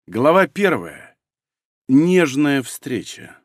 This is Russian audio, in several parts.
Глава 1. Нежная встреча.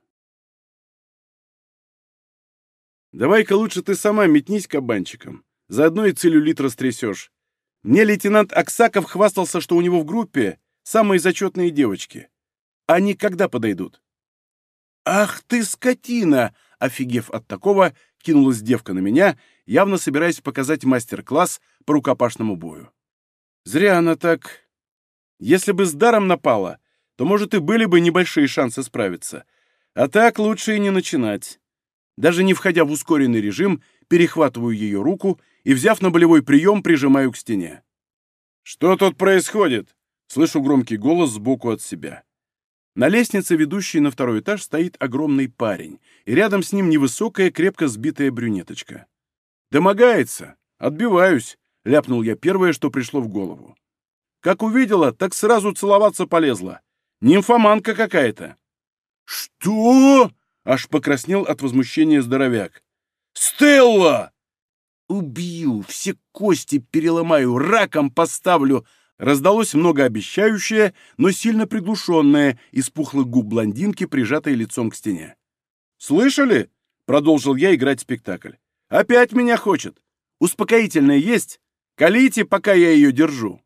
Давай-ка лучше ты сама метнись кабанчиком. Заодно и целлюлит растрясешь. Мне лейтенант Аксаков хвастался, что у него в группе самые зачетные девочки. Они когда подойдут? Ах ты скотина! Офигев от такого, кинулась девка на меня, явно собираясь показать мастер-класс по рукопашному бою. Зря она так... Если бы с даром напала, то, может, и были бы небольшие шансы справиться. А так лучше и не начинать. Даже не входя в ускоренный режим, перехватываю ее руку и, взяв на болевой прием, прижимаю к стене. «Что тут происходит?» — слышу громкий голос сбоку от себя. На лестнице, ведущей на второй этаж, стоит огромный парень, и рядом с ним невысокая, крепко сбитая брюнеточка. «Домогается! Отбиваюсь!» — ляпнул я первое, что пришло в голову. Как увидела, так сразу целоваться полезла. Нимфоманка какая-то. «Что?» — аж покраснел от возмущения здоровяк. «Стелла!» «Убью, все кости переломаю, раком поставлю!» Раздалось многообещающее, но сильно приглушенное из пухлых губ блондинки, прижатой лицом к стене. «Слышали?» — продолжил я играть спектакль. «Опять меня хочет. Успокоительное есть? Колите, пока я ее держу».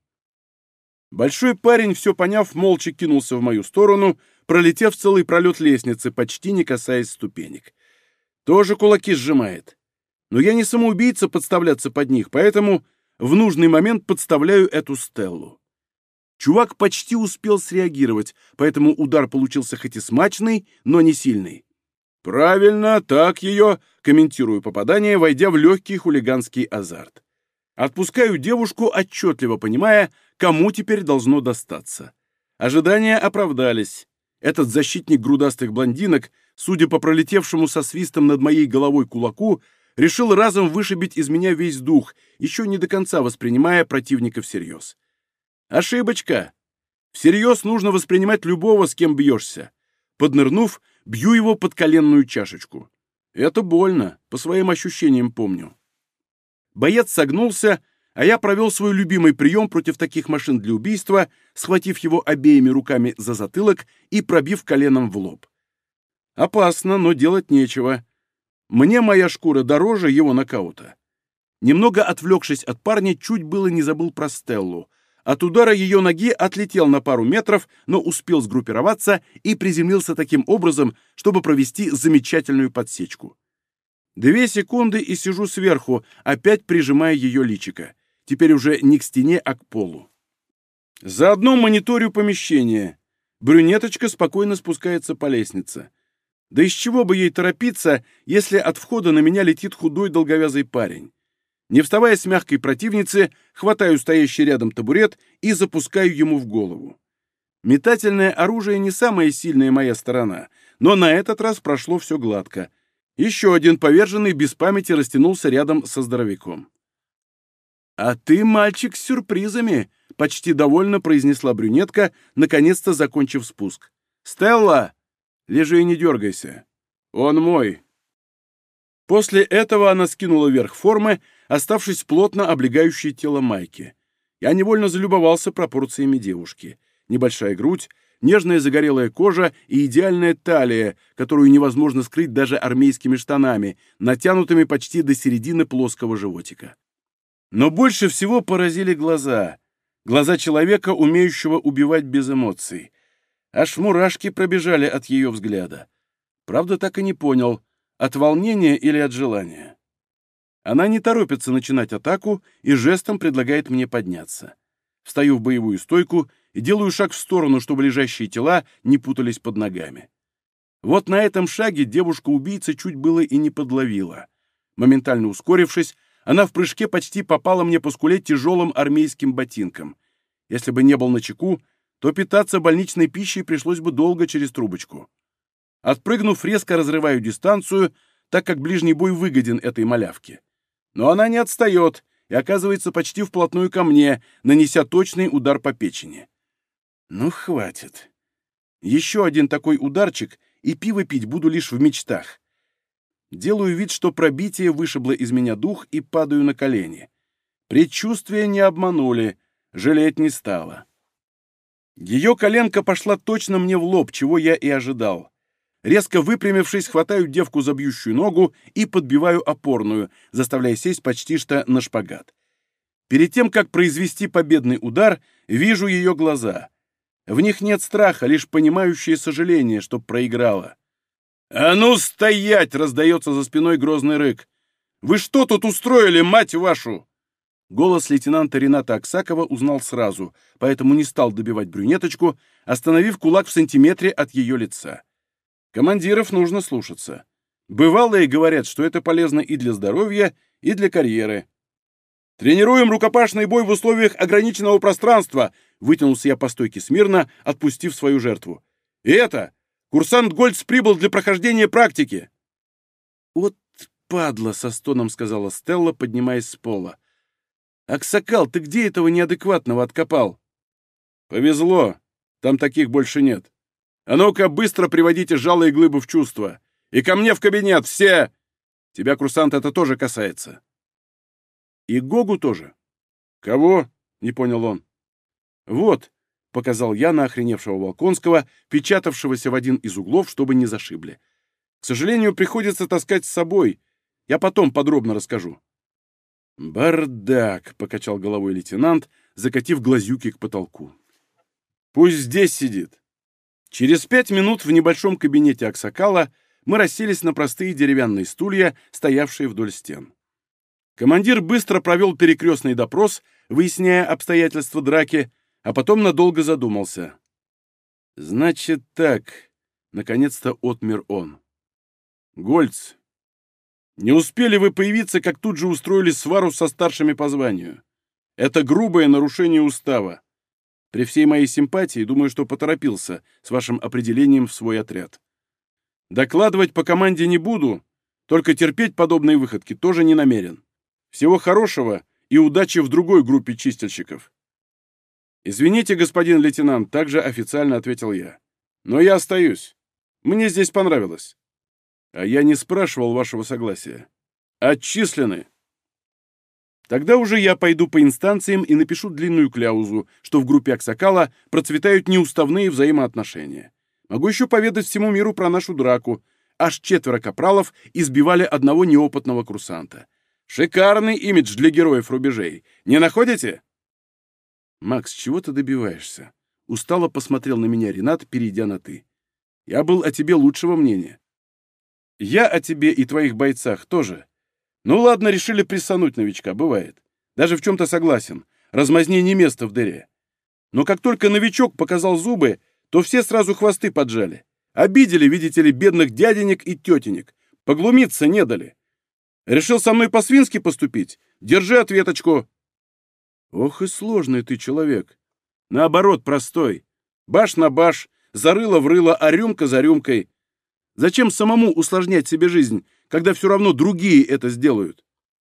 Большой парень, все поняв, молча кинулся в мою сторону, пролетев целый пролет лестницы, почти не касаясь ступенек. Тоже кулаки сжимает. Но я не самоубийца подставляться под них, поэтому в нужный момент подставляю эту Стеллу. Чувак почти успел среагировать, поэтому удар получился хоть и смачный, но не сильный. «Правильно, так ее», — комментирую попадание, войдя в легкий хулиганский азарт. Отпускаю девушку, отчетливо понимая, кому теперь должно достаться. Ожидания оправдались. Этот защитник грудастых блондинок, судя по пролетевшему со свистом над моей головой кулаку, решил разом вышибить из меня весь дух, еще не до конца воспринимая противника всерьез. Ошибочка. Всерьез нужно воспринимать любого, с кем бьешься. Поднырнув, бью его под коленную чашечку. Это больно, по своим ощущениям помню. Боец согнулся, а я провел свой любимый прием против таких машин для убийства, схватив его обеими руками за затылок и пробив коленом в лоб. Опасно, но делать нечего. Мне моя шкура дороже его нокаута. Немного отвлекшись от парня, чуть было не забыл про Стеллу. От удара ее ноги отлетел на пару метров, но успел сгруппироваться и приземлился таким образом, чтобы провести замечательную подсечку. 2 секунды и сижу сверху, опять прижимая ее личико. Теперь уже не к стене, а к полу. Заодно мониторю помещение. Брюнеточка спокойно спускается по лестнице. Да из чего бы ей торопиться, если от входа на меня летит худой долговязый парень? Не вставая с мягкой противницы, хватаю стоящий рядом табурет и запускаю ему в голову. Метательное оружие не самая сильная моя сторона, но на этот раз прошло все гладко. Еще один поверженный без памяти растянулся рядом со здоровяком. «А ты мальчик с сюрпризами», — почти довольно произнесла брюнетка, наконец-то закончив спуск. «Стелла, лежи и не дергайся. Он мой». После этого она скинула верх формы, оставшись плотно облегающей тело майки. Я невольно залюбовался пропорциями девушки. Небольшая грудь, нежная загорелая кожа и идеальная талия, которую невозможно скрыть даже армейскими штанами, натянутыми почти до середины плоского животика. Но больше всего поразили глаза. Глаза человека, умеющего убивать без эмоций. Аж мурашки пробежали от ее взгляда. Правда, так и не понял, от волнения или от желания. Она не торопится начинать атаку и жестом предлагает мне подняться. Встаю в боевую стойку и делаю шаг в сторону, чтобы лежащие тела не путались под ногами. Вот на этом шаге девушка-убийца чуть было и не подловила. Моментально ускорившись, она в прыжке почти попала мне по скуле тяжелым армейским ботинком. Если бы не был начеку, то питаться больничной пищей пришлось бы долго через трубочку. Отпрыгнув, резко разрываю дистанцию, так как ближний бой выгоден этой малявке. Но она не отстает и оказывается почти вплотную ко мне, нанеся точный удар по печени. Ну, хватит. Еще один такой ударчик, и пиво пить буду лишь в мечтах. Делаю вид, что пробитие вышибло из меня дух, и падаю на колени. Предчувствия не обманули, жалеть не стало. Ее коленка пошла точно мне в лоб, чего я и ожидал. Резко выпрямившись, хватаю девку за бьющую ногу и подбиваю опорную, заставляя сесть почти что на шпагат. Перед тем, как произвести победный удар, вижу ее глаза. В них нет страха, лишь понимающее сожаление, что проиграла. «А ну стоять!» — раздается за спиной грозный рык. «Вы что тут устроили, мать вашу?» Голос лейтенанта Рената Аксакова узнал сразу, поэтому не стал добивать брюнеточку, остановив кулак в сантиметре от ее лица. Командиров нужно слушаться. Бывалые говорят, что это полезно и для здоровья, и для карьеры. «Тренируем рукопашный бой в условиях ограниченного пространства!» Вытянулся я по стойке смирно, отпустив свою жертву. «И это! Курсант Гольц прибыл для прохождения практики!» «Вот падла!» — со стоном сказала Стелла, поднимаясь с пола. «Аксакал, ты где этого неадекватного откопал?» «Повезло. Там таких больше нет. А ну-ка, быстро приводите жалые глыбы в чувство. И ко мне в кабинет, все! Тебя, курсант, это тоже касается». «И Гогу тоже?» «Кого?» — не понял он. «Вот», — показал я на охреневшего Волконского, печатавшегося в один из углов, чтобы не зашибли. «К сожалению, приходится таскать с собой. Я потом подробно расскажу». «Бардак», — покачал головой лейтенант, закатив глазюки к потолку. «Пусть здесь сидит». Через 5 минут в небольшом кабинете Аксакала мы расселись на простые деревянные стулья, стоявшие вдоль стен. Командир быстро провел перекрестный допрос, выясняя обстоятельства драки, а потом надолго задумался. «Значит так», — наконец-то отмер он. «Гольц, не успели вы появиться, как тут же устроили свару со старшими по званию. Это грубое нарушение устава. При всей моей симпатии, думаю, что поторопился с вашим определением в свой отряд. Докладывать по команде не буду, только терпеть подобные выходки тоже не намерен. Всего хорошего и удачи в другой группе чистильщиков». «Извините, господин лейтенант», — также официально ответил я. «Но я остаюсь. Мне здесь понравилось». «А я не спрашивал вашего согласия. Отчислены». Тогда уже я пойду по инстанциям и напишу длинную кляузу, что в группе Аксакала процветают неуставные взаимоотношения. Могу еще поведать всему миру про нашу драку. Аж 4 капралов избивали одного неопытного курсанта. Шикарный имидж для героев рубежей. Не находите? «Макс, чего ты добиваешься?» Устало посмотрел на меня Ренат, перейдя на «ты». «Я был о тебе лучшего мнения». «Я о тебе и твоих бойцах тоже. Ну ладно, решили прессануть новичка, бывает. Даже в чем-то согласен. Размазни не место в дыре. Но как только новичок показал зубы, то все сразу хвосты поджали. Обидели, видите ли, бедных дяденек и тетенек. Поглумиться не дали. Решил со мной по-свински поступить? Держи ответочку». «Ох и сложный ты человек. Наоборот, простой. Баш на баш, зарыло в рыло, а рюмка за рюмкой. Зачем самому усложнять себе жизнь, когда все равно другие это сделают?»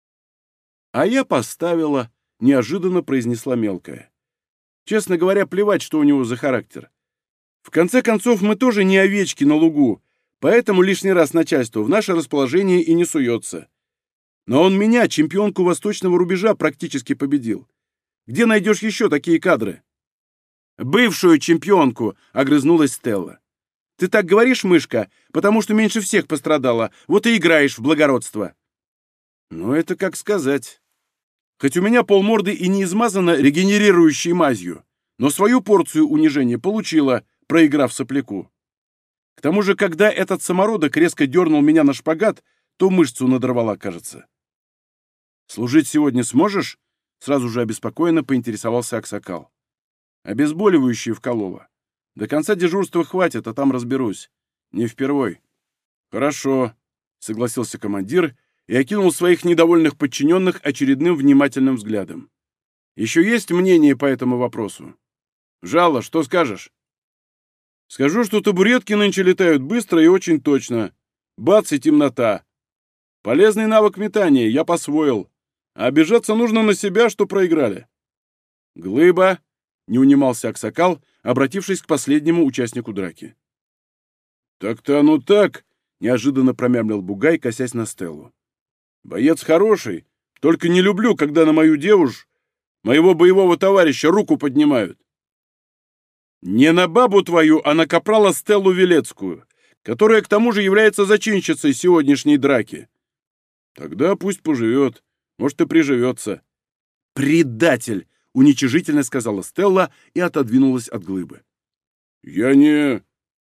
«А я поставила», — неожиданно произнесла мелкая. «Честно говоря, плевать, что у него за характер. В конце концов, мы тоже не овечки на лугу, поэтому лишний раз начальство в наше расположение и не суется. Но он меня, чемпионку восточного рубежа, практически победил. Где найдешь еще такие кадры?» «Бывшую чемпионку», — огрызнулась Стелла. «Ты так говоришь, мышка, потому что меньше всех пострадала, вот и играешь в благородство». «Ну, это как сказать. Хоть у меня полморды и не измазано регенерирующей мазью, но свою порцию унижения получила, проиграв сопляку. К тому же, когда этот самородок резко дернул меня на шпагат, то мышцу надорвала, кажется». «Служить сегодня сможешь?» — сразу же обеспокоенно поинтересовался Аксакал. «Обезболивающее вколола. До конца дежурства хватит, а там разберусь. Не впервой». «Хорошо», — согласился командир и окинул своих недовольных подчиненных очередным внимательным взглядом. «Еще есть мнение по этому вопросу? Жало, что скажешь?» «Скажу, что табуретки нынче летают быстро и очень точно. Бац и темнота. Полезный навык метания, я посвоил. А обижаться нужно на себя, что проиграли». «Глыба», — не унимался Аксакал, обратившись к последнему участнику драки. «Так-то оно так», — неожиданно промямлил Бугай, косясь на Стеллу. «Боец хороший, только не люблю, когда на мою девушку, моего боевого товарища, руку поднимают». Не на бабу твою, а на капрала Стеллу Велецкую, которая к тому же является зачинщицей сегодняшней драки. Тогда пусть поживет, может и приживется. Предатель! Уничижительно сказала Стелла и отодвинулась от глыбы. Я не...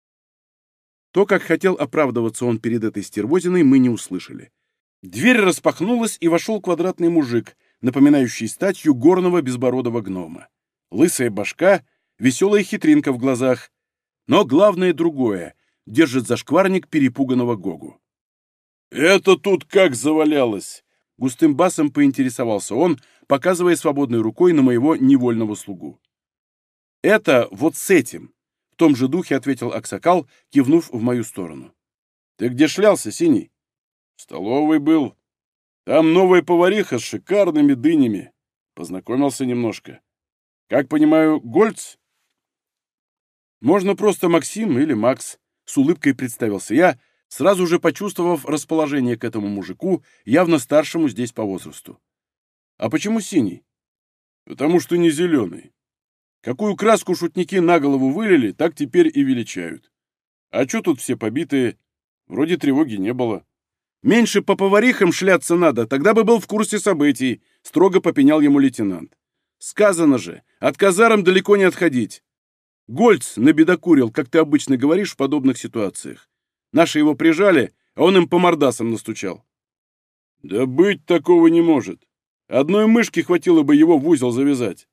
То, как хотел оправдываться он перед этой стервозиной, мы не услышали. Дверь распахнулась, и вошел квадратный мужик, напоминающий статью горного безбородого гнома. Лысая башка, веселая хитринка в глазах. Но главное другое — держит за шкварник перепуганного Гогу. «Это тут как завалялось!» — густым басом поинтересовался он, показывая свободной рукой на моего невольного слугу. «Это вот с этим!» — в том же духе ответил Аксакал, кивнув в мою сторону. «Ты где шлялся, Синий?» «В столовой был. Там новая повариха с шикарными дынями. Познакомился немножко. Как понимаю, Гольц?» «Можно просто Максим или Макс», — с улыбкой представился я, сразу же почувствовав расположение к этому мужику, явно старшему здесь по возрасту. «А почему синий?» «Потому что не зеленый. Какую краску шутники на голову вылили, так теперь и величают. А чё тут все побитые? Вроде тревоги не было». «Меньше по поварихам шляться надо, тогда бы был в курсе событий», — строго попенял ему лейтенант. «Сказано же, от казарм далеко не отходить. Гольц набедокурил, как ты обычно говоришь в подобных ситуациях. Наши его прижали, а он им по мордасам настучал». «Да быть такого не может. Одной мышки хватило бы его в узел завязать».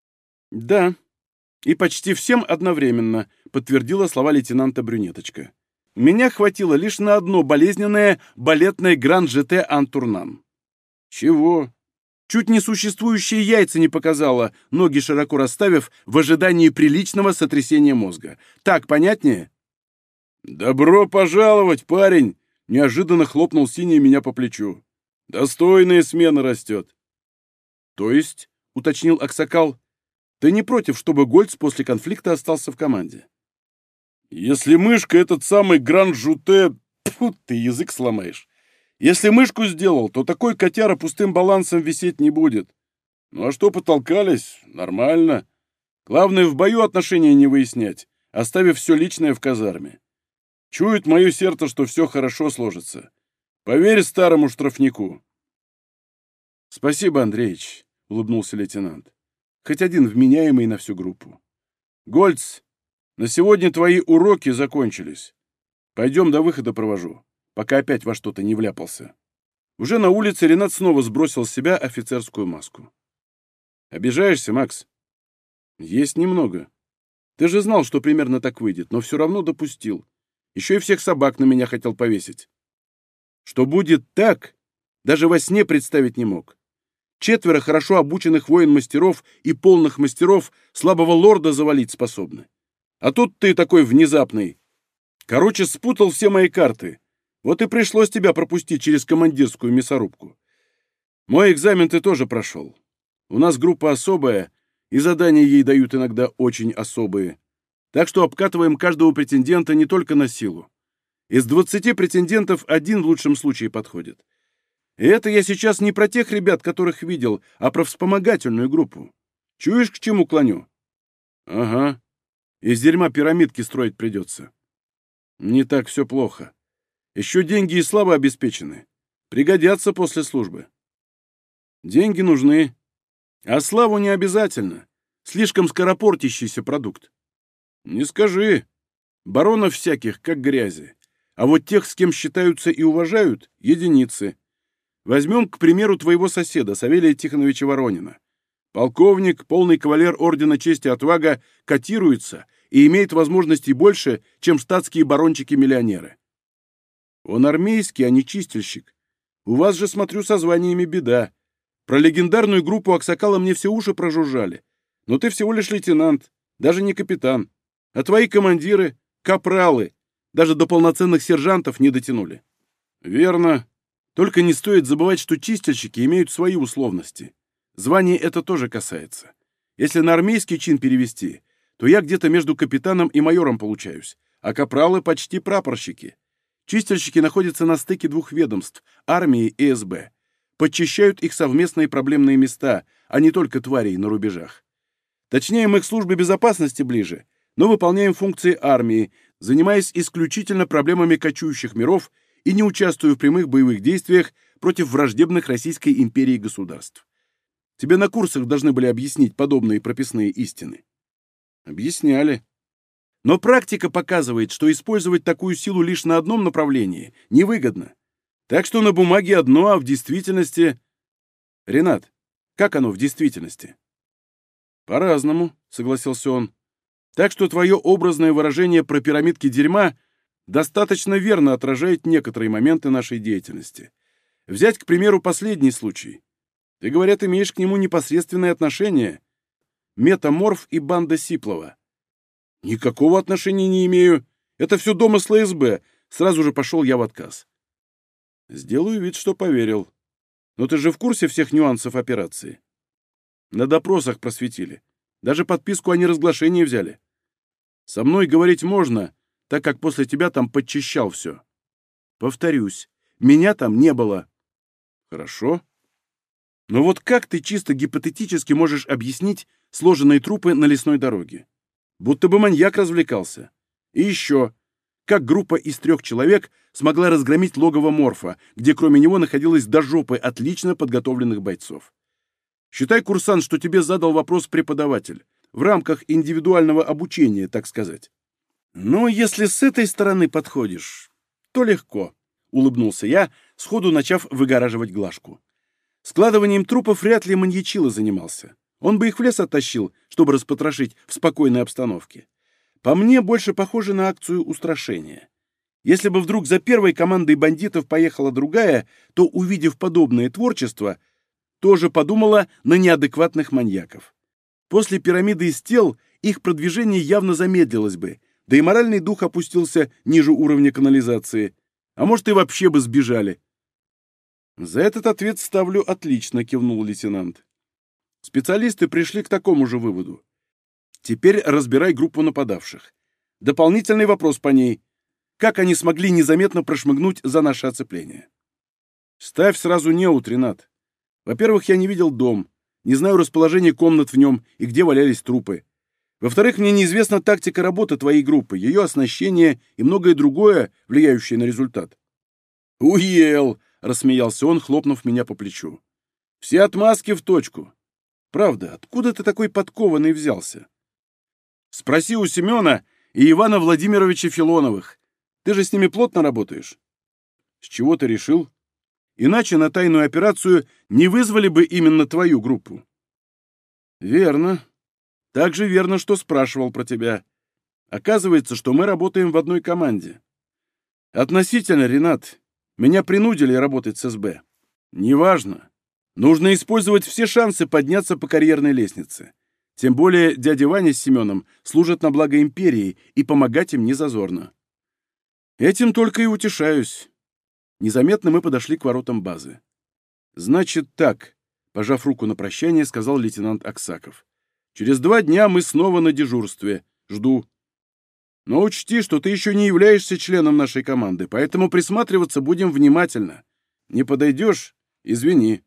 «Да, и почти всем одновременно», — подтвердила слова лейтенанта Брюнеточка. «Меня хватило лишь на одно болезненное балетное гран-жете антурнан». «Чего?» «Чуть несуществующие яйца не показала, ноги широко расставив в ожидании приличного сотрясения мозга. Так понятнее?» «Добро пожаловать, парень!» — неожиданно хлопнул Синий меня по плечу. «Достойная смена растет». «То есть?» — уточнил Аксакал. «Ты не против, чтобы Гольц после конфликта остался в команде?» «Если мышка этот самый гран-жуте... Тьфу, ты язык сломаешь. Если мышку сделал, то такой котяра пустым балансом висеть не будет. Ну а что потолкались? Нормально. Главное, в бою отношения не выяснять, оставив все личное в казарме. Чует мое сердце, что все хорошо сложится. Поверь старому штрафнику». «Спасибо, Андреич», — улыбнулся лейтенант. «Хоть один вменяемый на всю группу. Гольц, на сегодня твои уроки закончились. Пойдем до выхода провожу, пока опять во что-то не вляпался». Уже на улице Ренат снова сбросил с себя офицерскую маску. «Обижаешься, Макс?» «Есть немного. Ты же знал, что примерно так выйдет, но все равно допустил. Еще и всех собак на меня хотел повесить. Что будет так, даже во сне представить не мог. 4 хорошо обученных воин-мастеров и полных мастеров слабого лорда завалить способны. А тут ты такой внезапный. Короче, спутал все мои карты. Вот и пришлось тебя пропустить через командирскую мясорубку. Мой экзамен ты тоже прошел. У нас группа особая, и задания ей дают иногда очень особые. Так что обкатываем каждого претендента не только на силу. Из 20 претендентов 1 в лучшем случае подходит. И это я сейчас не про тех ребят, которых видел, а про вспомогательную группу. Чуешь, к чему клоню? Ага. Из дерьма пирамидки строить придется. Не так все плохо. Еще деньги и слава обеспечены. Пригодятся после службы. Деньги нужны. А славу не обязательно. Слишком скоропортящийся продукт. Не скажи. Баронов всяких, как грязи. А вот тех, с кем считаются и уважают, единицы. Возьмем, к примеру, твоего соседа, Савелия Тихоновича Воронина. Полковник, полный кавалер Ордена Чести и Отвага, котируется и имеет возможностей больше, чем штатские барончики-миллионеры. Он армейский, а не чистильщик. У вас же, смотрю, со званиями беда. Про легендарную группу Аксакала мне все уши прожужжали. Но ты всего лишь лейтенант, даже не капитан. А твои командиры — капралы. Даже до полноценных сержантов не дотянули. Верно. Только не стоит забывать, что чистильщики имеют свои условности. Звание это тоже касается. Если на армейский чин перевести, то я где-то между капитаном и майором получаюсь, а капралы почти прапорщики. Чистильщики находятся на стыке 2 ведомств — армии и СБ. Подчищают их совместные проблемные места, а не только тварей на рубежах. Точнее, мы к службе безопасности ближе, но выполняем функции армии, занимаясь исключительно проблемами кочующих миров и не участвуя в прямых боевых действиях против враждебных Российской империи государств. Тебе на курсах должны были объяснить подобные прописные истины. Объясняли. Но практика показывает, что использовать такую силу лишь на одном направлении невыгодно. Так что на бумаге одно, а в действительности... Ренат, как оно в действительности? По-разному, согласился он. Так что твое образное выражение про пирамидки дерьма достаточно верно отражает некоторые моменты нашей деятельности. Взять, к примеру, последний случай. Ты, говорят, имеешь к нему непосредственное отношение. Метаморф и банда Сиплова. Никакого отношения не имею. Это все домыслы СБ. Сразу же пошел я в отказ. Сделаю вид, что поверил. Но ты же в курсе всех нюансов операции? На допросах просветили. Даже подписку о неразглашении взяли. Со мной говорить можно, так как после тебя там подчищал все. Повторюсь, меня там не было. Хорошо. Но вот как ты чисто гипотетически можешь объяснить сложенные трупы на лесной дороге? Будто бы маньяк развлекался. И еще, как группа из 3 человек смогла разгромить логово Морфа, где кроме него находилось до жопы отлично подготовленных бойцов? Считай, курсант, что тебе задал вопрос преподаватель, в рамках индивидуального обучения, так сказать. Но если с этой стороны подходишь, то легко, улыбнулся я, сходу начав выгораживать Глашку. Складыванием трупов вряд ли маньячило занимался. Он бы их в лес оттащил, чтобы распотрошить в спокойной обстановке. По мне, больше похоже на акцию устрашения. Если бы вдруг за первой командой бандитов поехала другая, то, увидев подобное творчество, тоже подумала на неадекватных маньяков. После пирамиды из тел их продвижение явно замедлилось бы, да и моральный дух опустился ниже уровня канализации. А может, и вообще бы сбежали. «За этот ответ ставлю отлично», — кивнул лейтенант. Специалисты пришли к такому же выводу. Теперь разбирай группу нападавших. Дополнительный вопрос по ней. Как они смогли незаметно прошмыгнуть за наше оцепление? Ставь сразу неуд, Ренат. Во-первых, я не видел дом, не знаю расположение комнат в нем и где валялись трупы. Во-вторых, мне неизвестна тактика работы твоей группы, ее оснащение и многое другое, влияющее на результат. «Уел!» — рассмеялся он, хлопнув меня по плечу. «Все отмазки в точку. Правда, откуда ты такой подкованный взялся? Спроси у Семена и Ивана Владимировича Филоновых. Ты же с ними плотно работаешь. С чего ты решил? Иначе на тайную операцию не вызвали бы именно твою группу. Верно. Так же верно, что спрашивал про тебя. Оказывается, что мы работаем в одной команде. Относительно, Ренат. Меня принудили работать с СБ. Неважно. Нужно использовать все шансы подняться по карьерной лестнице. Тем более дядя Ваня с Семеном служат на благо империи, и помогать им не зазорно. Этим только и утешаюсь. Незаметно мы подошли к воротам базы. «Значит так», — пожав руку на прощание, сказал лейтенант Аксаков. «Через 2 дня мы снова на дежурстве. Жду. Но учти, что ты еще не являешься членом нашей команды, поэтому присматриваться будем внимательно. Не подойдешь — извини».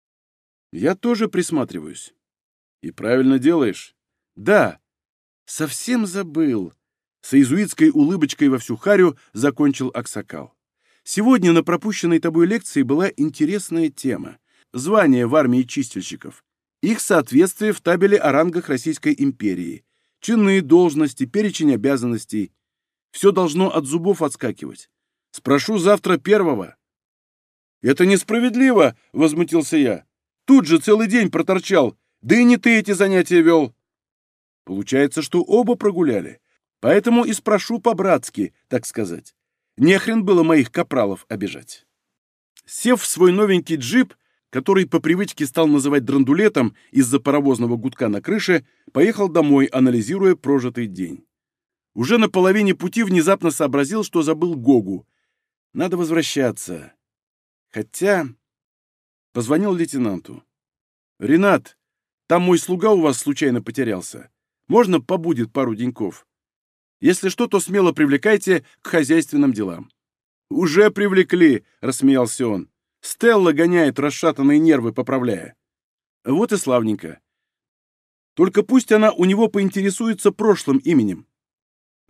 «Я тоже присматриваюсь». «И правильно делаешь». «Да, совсем забыл». С иезуитской улыбочкой во всю харю закончил Аксакал. «Сегодня на пропущенной тобой лекции была интересная тема. Звания в армии чистильщиков. Их соответствие в табеле о рангах Российской империи. Чины, должности, перечень обязанностей. Все должно от зубов отскакивать. Спрошу завтра первого». «Это несправедливо!» — возмутился я. «Тут же целый день проторчал, да и не ты эти занятия вел». «Получается, что оба прогуляли. Поэтому и спрошу по-братски, так сказать. Не хрен было моих капралов обижать». Сев в свой новенький джип, который по привычке стал называть драндулетом из-за паровозного гудка на крыше, поехал домой, анализируя прожитый день. Уже на половине пути внезапно сообразил, что забыл Гогу. Надо возвращаться. Хотя... Позвонил лейтенанту. «Ренат, там мой слуга у вас случайно потерялся. Можно побудет пару деньков? Если что, то смело привлекайте к хозяйственным делам». «Уже привлекли», — рассмеялся он. «Стелла гоняет, расшатанные нервы поправляя». «Вот и славненько. Только пусть она у него поинтересуется прошлым именем.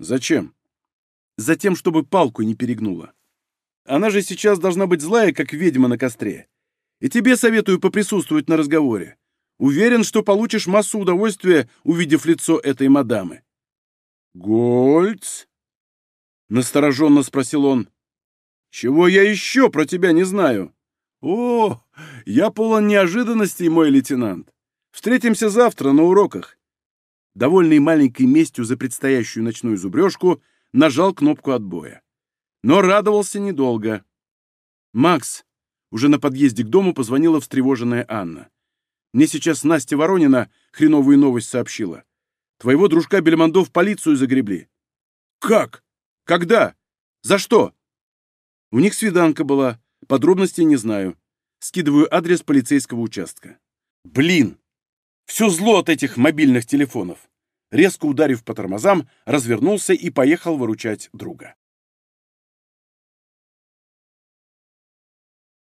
Зачем? Затем, чтобы палку не перегнула. Она же сейчас должна быть злая, как ведьма на костре. И тебе советую поприсутствовать на разговоре. Уверен, что получишь массу удовольствия, увидев лицо этой мадамы». «Гольц?» — настороженно спросил он. «Чего я еще про тебя не знаю?» «О, я полон неожиданностей, мой лейтенант. Встретимся завтра на уроках». Довольный маленькой местью за предстоящую ночную зубрежку, нажал кнопку отбоя. Но радовался недолго. «Макс», — уже на подъезде к дому позвонила встревоженная Анна. «Мне сейчас Настя Воронина хреновую новость сообщила. Твоего дружка Бельмондо в полицию загребли». «Как? Когда? За что?» «У них свиданка была. Подробностей не знаю. Скидываю адрес полицейского участка». «Блин! Все зло от этих мобильных телефонов!» Резко ударив по тормозам, развернулся и поехал выручать друга.